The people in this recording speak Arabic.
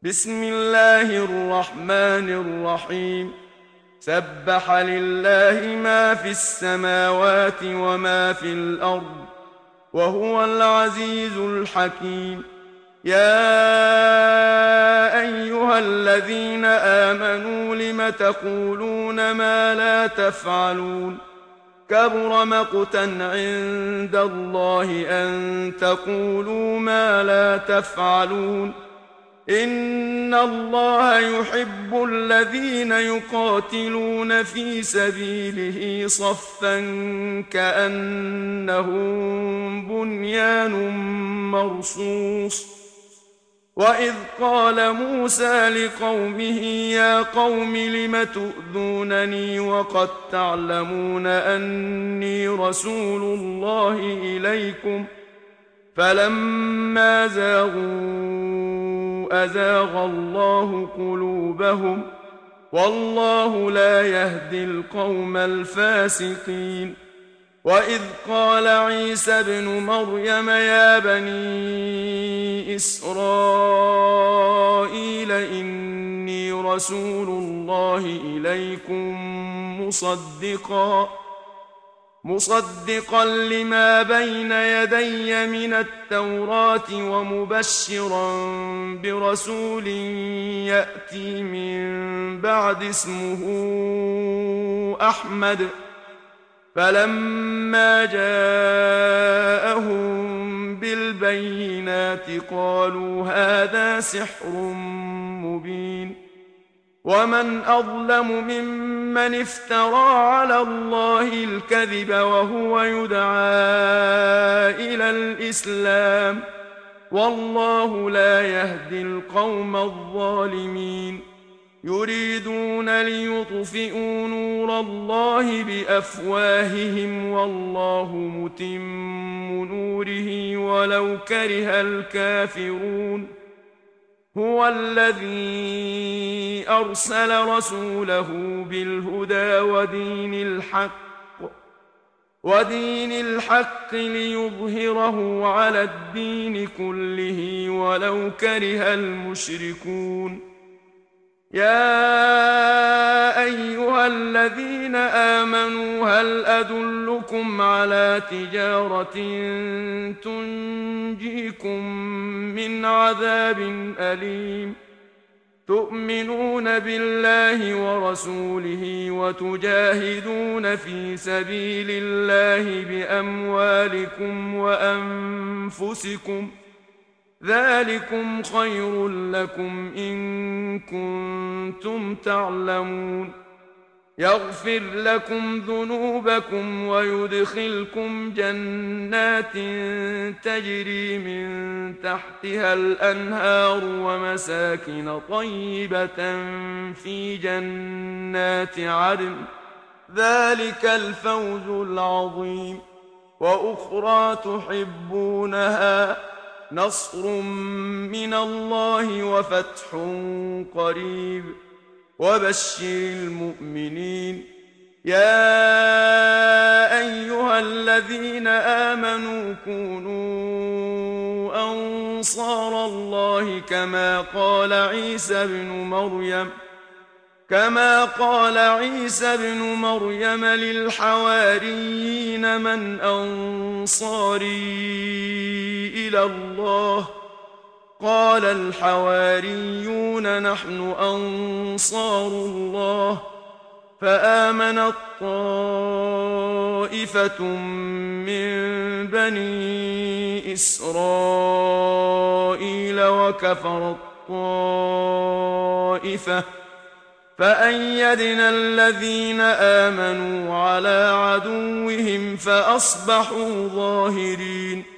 بسم الله الرحمن الرحيم. سبح لله ما في السماوات وما في الأرض وهو العزيز الحكيم. يا أيها الذين آمنوا لم تقولون ما لا تفعلون؟ كبر مقتا عند الله أن تقولوا ما لا تفعلون. إن الله يحب الذين يقاتلون في سبيله صفا كأنهم بنيان مرصوص. وإذ قال موسى لقومه يا قوم لم تؤذونني وقد تعلمون أني رسول الله إليكم فلما زاغوا أزاغ الله قلوبهم والله لا يهدي القوم الفاسقين. وإذ قال عيسى ابن مريم يا بني إسرائيل إني رسول الله إليكم مصدقا لما بين يدي من التوراة ومبشرا برسول يأتي من بعد اسمه أحمد. فلما جاءهم بالبينات قالوا هذا سحر مبين. ومن أظلم ممن افترى على الله الكذب وهو يدعى إلى الإسلام والله لا يهدي القوم الظالمين. يريدون ليطفئوا نور الله بأفواههم والله متم نوره ولو كره الكافرون. هو الذي أرسل رسوله بالهدى ودين الحق ليظهره على الدين كله ولو كره المشركون. يا أيها الذين آمنوا هل أدلكم على تجارة تنجيكم من عذاب أليم؟ تؤمنون بالله ورسوله وتجاهدون في سبيل الله بأموالكم وأنفسكم ذلكم خير لكم إن كنتم تعلمون. يغفر لكم ذنوبكم ويدخلكم جنات تجري من تحتها الأنهار ومساكن طيبة في جنات عدن ذلك الفوز العظيم. وأخرى تحبونها نصر من الله وفتح قريب وبشر المؤمنين. يا أيها الذين آمنوا كونوا أنصار الله كما قال عيسى بن مريم للحواريين من أنصاري إلى الله؟ قال الحواريون نحن أنصار الله. فآمنت طائفة من بني إسرائيل وكفرت طائفة فأيدنا الذين آمنوا على عدوهم فأصبحوا ظاهرين.